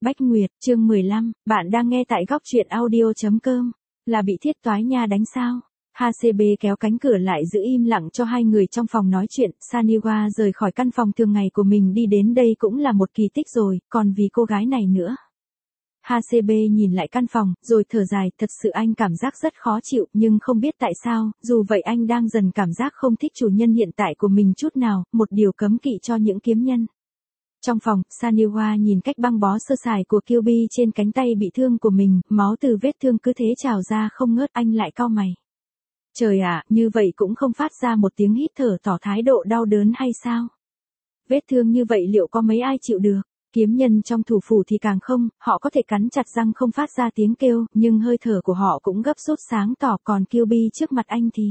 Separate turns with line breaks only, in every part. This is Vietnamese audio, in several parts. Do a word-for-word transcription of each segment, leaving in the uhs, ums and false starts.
Bách Nguyệt, chương mười lăm, bạn đang nghe tại góc truyện audio chấm com. Là bị Thiết Toái Nha đánh sao? hát xê bê kéo cánh cửa lại giữ im lặng cho hai người trong phòng nói chuyện. Saniwa rời khỏi căn phòng thường ngày của mình đi đến đây cũng là một kỳ tích rồi, còn vì cô gái này nữa. hát xê bê nhìn lại căn phòng, rồi thở dài, thật sự anh cảm giác rất khó chịu, nhưng không biết tại sao, dù vậy anh đang dần cảm giác không thích chủ nhân hiện tại của mình chút nào, một điều cấm kỵ cho những kiếm nhân. Trong phòng, Saniwa nhìn cách băng bó sơ sài của Kyuubi trên cánh tay bị thương của mình, máu từ vết thương cứ thế trào ra không ngớt, anh lại cau mày. Trời ạ, như vậy cũng không phát ra một tiếng hít thở tỏ thái độ đau đớn hay sao? Vết thương như vậy liệu có mấy ai chịu được? Kiếm nhân trong thủ phủ thì càng không, họ có thể cắn chặt răng không phát ra tiếng kêu, nhưng hơi thở của họ cũng gấp rút sáng tỏ, còn Kyuubi trước mặt anh thì...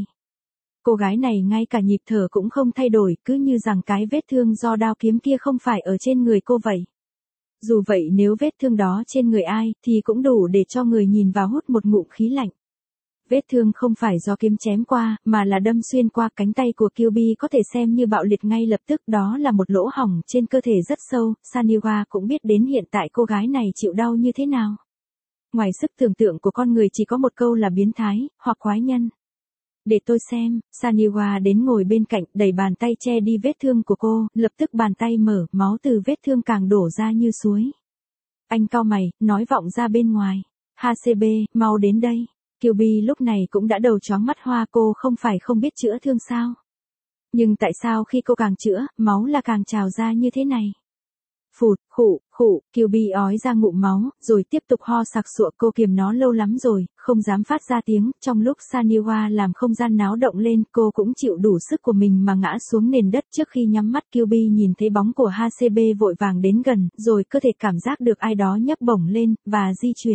Cô gái này ngay cả nhịp thở cũng không thay đổi, cứ như rằng cái vết thương do đao kiếm kia không phải ở trên người cô vậy. Dù vậy nếu vết thương đó trên người ai, thì cũng đủ để cho người nhìn vào hút một ngụm khí lạnh. Vết thương không phải do kiếm chém qua, mà là đâm xuyên qua cánh tay của Kyuubi có thể xem như bạo liệt ngay lập tức, đó là một lỗ hổng trên cơ thể rất sâu, Saniwa cũng biết đến hiện tại cô gái này chịu đau như thế nào. Ngoài sức tưởng tượng của con người chỉ có một câu là biến thái, hoặc quái nhân. Để tôi xem, Saniwa đến ngồi bên cạnh, đẩy bàn tay che đi vết thương của cô, lập tức bàn tay mở, máu từ vết thương càng đổ ra như suối. Anh cau mày, nói vọng ra bên ngoài. hát xê bê, mau đến đây. Kyuubi lúc này cũng đã đầu chóng mắt hoa, cô không phải không biết chữa thương sao. Nhưng tại sao khi cô càng chữa, máu là càng trào ra như thế này? Phụt, khụ, khụ, Kyuubi ói ra ngụm máu, rồi tiếp tục ho sặc sụa, cô kiềm nó lâu lắm rồi, không dám phát ra tiếng, trong lúc Saniwa làm không gian náo động lên, cô cũng chịu đủ sức của mình mà ngã xuống nền đất. Trước khi nhắm mắt, Kyuubi nhìn thấy bóng của hát xê bê vội vàng đến gần, rồi cơ thể cảm giác được ai đó nhấc bổng lên, và di chuyển.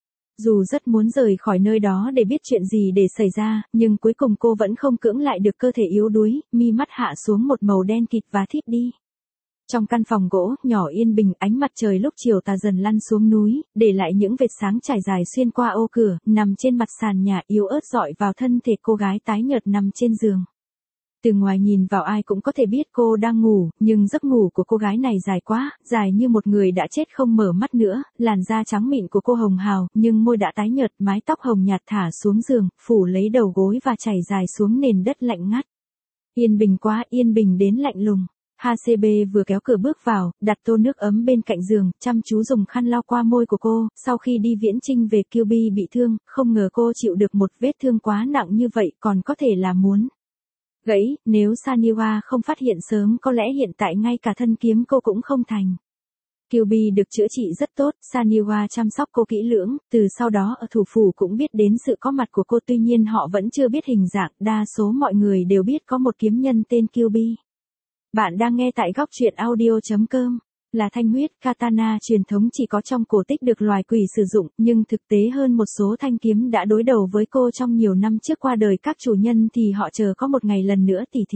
Dù rất muốn rời khỏi nơi đó để biết chuyện gì để xảy ra, nhưng cuối cùng cô vẫn không cưỡng lại được cơ thể yếu đuối, mi mắt hạ xuống một màu đen kịt và thiếp đi. Trong căn phòng gỗ, nhỏ yên bình, ánh mặt trời lúc chiều tà dần lăn xuống núi, để lại những vệt sáng trải dài xuyên qua ô cửa, nằm trên mặt sàn nhà yếu ớt dọi vào thân thể cô gái tái nhợt nằm trên giường. Từ ngoài nhìn vào ai cũng có thể biết cô đang ngủ, nhưng giấc ngủ của cô gái này dài quá, dài như một người đã chết không mở mắt nữa, làn da trắng mịn của cô hồng hào, nhưng môi đã tái nhợt, mái tóc hồng nhạt thả xuống giường, phủ lấy đầu gối và chảy dài xuống nền đất lạnh ngắt. Yên bình quá, yên bình đến lạnh lùng. hát xê bê vừa kéo cửa bước vào, đặt tô nước ấm bên cạnh giường, chăm chú dùng khăn lau qua môi của cô, sau khi đi viễn chinh về Kyuubi bị thương, không ngờ cô chịu được một vết thương quá nặng như vậy, còn có thể là muốn gãy, nếu Saniwa không phát hiện sớm có lẽ hiện tại ngay cả thân kiếm cô cũng không thành. Kyuubi được chữa trị rất tốt, Saniwa chăm sóc cô kỹ lưỡng, từ sau đó ở thủ phủ cũng biết đến sự có mặt của cô, tuy nhiên họ vẫn chưa biết hình dạng, đa số mọi người đều biết có một kiếm nhân tên Kyuubi. Bạn đang nghe tại góc truyện audio chấm com. Là thanh huyết katana truyền thống chỉ có trong cổ tích được loài quỷ sử dụng, nhưng thực tế hơn một số thanh kiếm đã đối đầu với cô trong nhiều năm trước qua đời các chủ nhân thì họ chờ có một ngày lần nữa tỉ thí.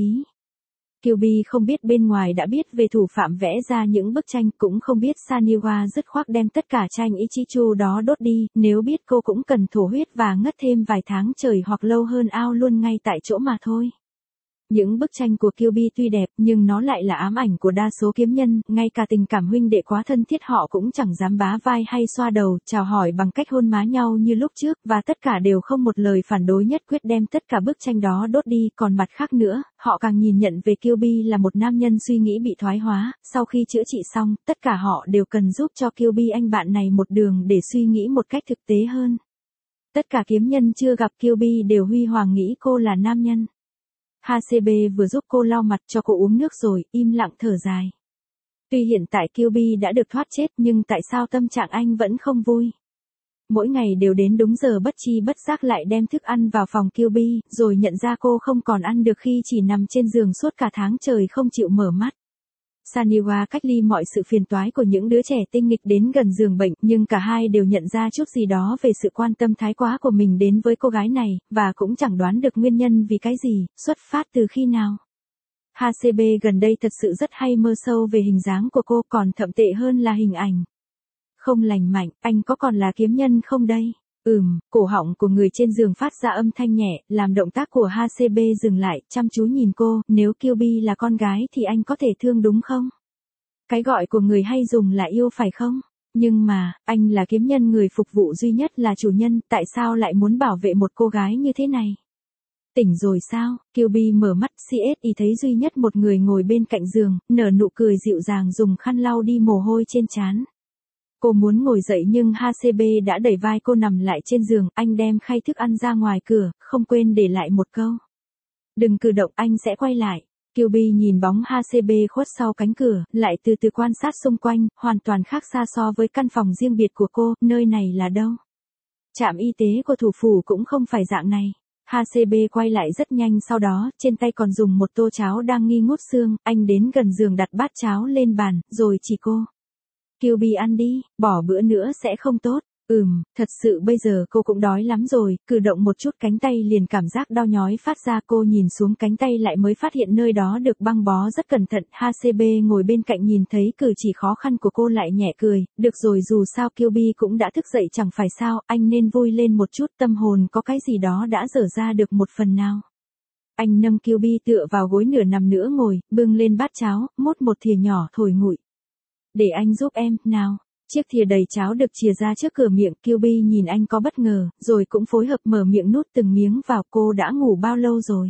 Kyuubi không biết bên ngoài đã biết về thủ phạm vẽ ra những bức tranh, cũng không biết Saniwa dứt khoát đem tất cả tranh Ichichu đó đốt đi, nếu biết cô cũng cần thổ huyết và ngất thêm vài tháng trời hoặc lâu hơn ao luôn ngay tại chỗ mà thôi. Những bức tranh của Kyuubi tuy đẹp, nhưng nó lại là ám ảnh của đa số kiếm nhân, ngay cả tình cảm huynh đệ quá thân thiết họ cũng chẳng dám bá vai hay xoa đầu, chào hỏi bằng cách hôn má nhau như lúc trước, và tất cả đều không một lời phản đối, nhất quyết đem tất cả bức tranh đó đốt đi. Còn mặt khác nữa, họ càng nhìn nhận về Kyuubi là một nam nhân suy nghĩ bị thoái hóa, sau khi chữa trị xong, tất cả họ đều cần giúp cho Kyuubi anh bạn này một đường để suy nghĩ một cách thực tế hơn. Tất cả kiếm nhân chưa gặp Kyuubi đều huy hoàng nghĩ cô là nam nhân. hát xê bê vừa giúp cô lau mặt cho cô uống nước rồi, im lặng thở dài. Tuy hiện tại Kyuubi đã được thoát chết, nhưng tại sao tâm trạng anh vẫn không vui? Mỗi ngày đều đến đúng giờ bất chi bất giác lại đem thức ăn vào phòng Kyuubi, rồi nhận ra cô không còn ăn được khi chỉ nằm trên giường suốt cả tháng trời không chịu mở mắt. Saniwa cách ly mọi sự phiền toái của những đứa trẻ tinh nghịch đến gần giường bệnh, nhưng cả hai đều nhận ra chút gì đó về sự quan tâm thái quá của mình đến với cô gái này, và cũng chẳng đoán được nguyên nhân vì cái gì, xuất phát từ khi nào. hát xê bê gần đây thật sự rất hay mơ sâu về hình dáng của cô, còn thậm tệ hơn là hình ảnh. Không lành mạnh, anh có còn là kiếm nhân không đây? Ừm, cổ họng của người trên giường phát ra âm thanh nhẹ, làm động tác của hát xê bê dừng lại, chăm chú nhìn cô, nếu Kyuubi là con gái thì anh có thể thương đúng không? Cái gọi của người hay dùng là yêu phải không? Nhưng mà, anh là kiếm nhân người phục vụ duy nhất là chủ nhân, tại sao lại muốn bảo vệ một cô gái như thế này? Tỉnh rồi sao? Kyubi mở mắt, xê ét i thấy duy nhất một người ngồi bên cạnh giường, nở nụ cười dịu dàng dùng khăn lau đi mồ hôi trên trán. Cô muốn ngồi dậy nhưng hát xê bê đã đẩy vai cô nằm lại trên giường, anh đem khay thức ăn ra ngoài cửa, không quên để lại một câu. Đừng cử động, anh sẽ quay lại. Kyubi nhìn bóng hát xê bê khuất sau cánh cửa, lại từ từ quan sát xung quanh, hoàn toàn khác xa so với căn phòng riêng biệt của cô, nơi này là đâu? Trạm y tế của thủ phủ cũng không phải dạng này. hát xê bê quay lại rất nhanh sau đó, trên tay còn dùng một tô cháo đang nghi ngút xương, anh đến gần giường đặt bát cháo lên bàn, rồi chỉ cô. Kyubi ăn đi, bỏ bữa nữa sẽ không tốt. Ừm, thật sự bây giờ cô cũng đói lắm rồi, cử động một chút cánh tay liền cảm giác đau nhói phát ra, cô nhìn xuống cánh tay lại mới phát hiện nơi đó được băng bó rất cẩn thận. hát xê bê ngồi bên cạnh nhìn thấy cử chỉ khó khăn của cô lại nhẹ cười, được rồi dù sao Kyubi cũng đã thức dậy chẳng phải sao, anh nên vui lên một chút, tâm hồn có cái gì đó đã dở ra được một phần nào. Anh nâng Kyubi tựa vào gối nửa nằm nữa ngồi, bưng lên bát cháo, mốt một thìa nhỏ thổi nguội. Để anh giúp em, nào. Chiếc thìa đầy cháo được chìa ra trước cửa miệng, Kyubi nhìn anh có bất ngờ, rồi cũng phối hợp mở miệng nuốt từng miếng vào. Cô đã ngủ bao lâu rồi?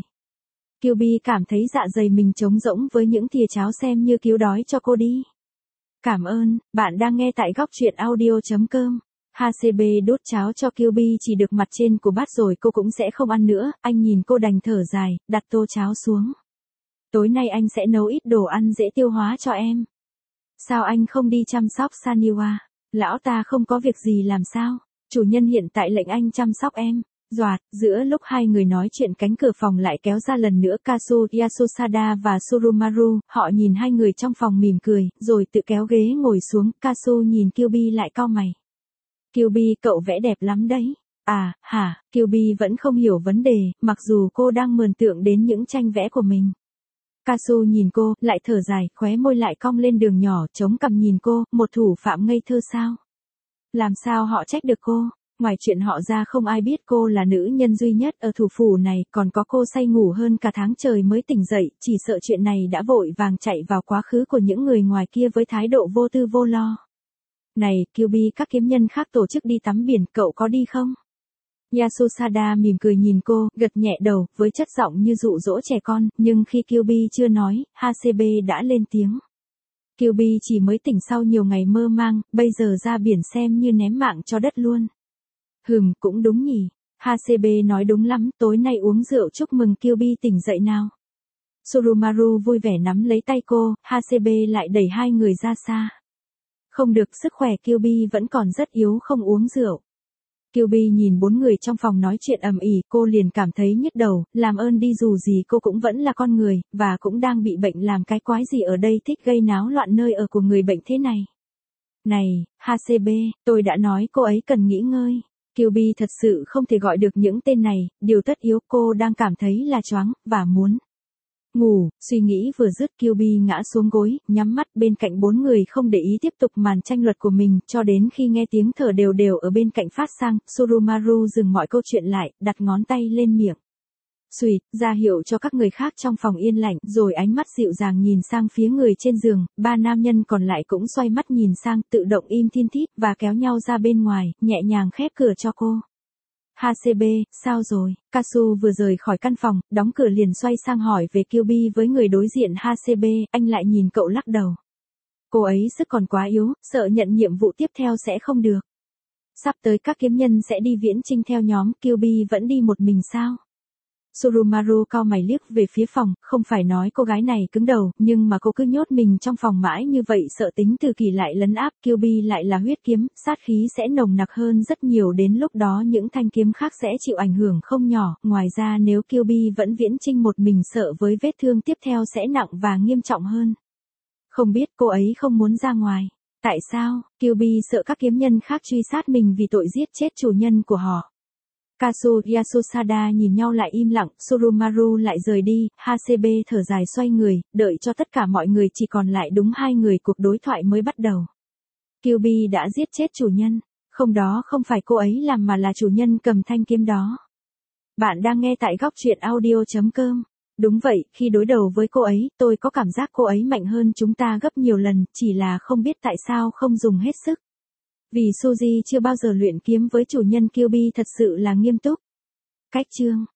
Kyubi cảm thấy dạ dày mình trống rỗng với những thìa cháo xem như cứu đói cho cô đi. Cảm ơn, bạn đang nghe tại góc truyện audio chấm com. hát xê bê đút cháo cho Kyubi chỉ được mặt trên của bát rồi cô cũng sẽ không ăn nữa, anh nhìn cô đành thở dài, đặt tô cháo xuống. Tối nay anh sẽ nấu ít đồ ăn dễ tiêu hóa cho em. Sao anh không đi chăm sóc Saniwa? Lão ta không có việc gì làm sao? Chủ nhân hiện tại lệnh anh chăm sóc em. Doạt, giữa lúc hai người nói chuyện cánh cửa phòng lại kéo ra lần nữa. Kazu, Yasusada và Surumaru, họ nhìn hai người trong phòng mỉm cười, rồi tự kéo ghế ngồi xuống. Kazu nhìn Kyubi lại cau mày. Kyubi, cậu vẽ đẹp lắm đấy. À, hả, Kyubi vẫn không hiểu vấn đề, mặc dù cô đang mường tượng đến những tranh vẽ của mình. Kazu nhìn cô, lại thở dài, khóe môi lại cong lên đường nhỏ, chống cằm nhìn cô, một thủ phạm ngây thơ sao? Làm sao họ trách được cô? Ngoài chuyện họ ra không ai biết cô là nữ nhân duy nhất ở thủ phủ này, còn có cô say ngủ hơn cả tháng trời mới tỉnh dậy, chỉ sợ chuyện này đã vội vàng chạy vào quá khứ của những người ngoài kia với thái độ vô tư vô lo. Này, Kyubi, các kiếm nhân khác tổ chức đi tắm biển, cậu có đi không? Yasusada mỉm cười nhìn cô, gật nhẹ đầu, với chất giọng như dụ dỗ trẻ con, nhưng khi Kyubi chưa nói, hát xê bê đã lên tiếng. Kyubi chỉ mới tỉnh sau nhiều ngày mơ mang, bây giờ ra biển xem như ném mạng cho đất luôn. Hừm, cũng đúng nhỉ. hát xê bê nói đúng lắm, tối nay uống rượu chúc mừng Kyubi tỉnh dậy nào. Surumaru vui vẻ nắm lấy tay cô, hát xê bê lại đẩy hai người ra xa. Không được, sức khỏe Kyubi vẫn còn rất yếu, không uống rượu. Kyubi nhìn bốn người trong phòng nói chuyện ầm ĩ, cô liền cảm thấy nhức đầu, làm ơn đi, dù gì cô cũng vẫn là con người, và cũng đang bị bệnh, làm cái quái gì ở đây thích gây náo loạn nơi ở của người bệnh thế này. Này, hát xê bê, tôi đã nói cô ấy cần nghỉ ngơi. Kyubi thật sự không thể gọi được những tên này, điều tất yếu cô đang cảm thấy là choáng, và muốn ngủ. Suy nghĩ vừa dứt, Kyubi ngã xuống gối, nhắm mắt bên cạnh bốn người không để ý tiếp tục màn tranh luật của mình, cho đến khi nghe tiếng thở đều đều ở bên cạnh phát sang, Surumaru dừng mọi câu chuyện lại, đặt ngón tay lên miệng. Xùyt, ra hiệu cho các người khác trong phòng yên lặng, rồi ánh mắt dịu dàng nhìn sang phía người trên giường, ba nam nhân còn lại cũng xoay mắt nhìn sang, tự động im thiên thít, và kéo nhau ra bên ngoài, nhẹ nhàng khép cửa cho cô. hát xê bê, sao rồi? Kazu vừa rời khỏi căn phòng, đóng cửa liền xoay sang hỏi về Kyubi với người đối diện. hát xê bê, anh lại nhìn cậu lắc đầu. Cô ấy sức còn quá yếu, sợ nhận nhiệm vụ tiếp theo sẽ không được. Sắp tới các kiếm nhân sẽ đi viễn chinh theo nhóm, Kyubi vẫn đi một mình sao? Surumaru cau mày liếc về phía phòng, không phải nói cô gái này cứng đầu, nhưng mà cô cứ nhốt mình trong phòng mãi như vậy, sợ tính từ kỳ lại lấn áp, Kyubi lại là huyết kiếm, sát khí sẽ nồng nặc hơn rất nhiều, đến lúc đó những thanh kiếm khác sẽ chịu ảnh hưởng không nhỏ, ngoài ra nếu Kyubi vẫn viễn chinh một mình sợ với vết thương tiếp theo sẽ nặng và nghiêm trọng hơn. Không biết cô ấy không muốn ra ngoài. Tại sao? Kyubi sợ các kiếm nhân khác truy sát mình vì tội giết chết chủ nhân của họ. Kazu, Yasusada nhìn nhau lại im lặng, Surumaru lại rời đi, hát xê bê thở dài xoay người, đợi cho tất cả mọi người chỉ còn lại đúng hai người, cuộc đối thoại mới bắt đầu. Kyubi đã giết chết chủ nhân, không, đó không phải cô ấy làm mà là chủ nhân cầm thanh kiếm đó. Bạn đang nghe tại góc truyện audio chấm com. Đúng vậy, khi đối đầu với cô ấy, tôi có cảm giác cô ấy mạnh hơn chúng ta gấp nhiều lần, chỉ là không biết tại sao không dùng hết sức. Vì Suzy chưa bao giờ luyện kiếm với chủ nhân Kyuubi thật sự là nghiêm túc. Cách chương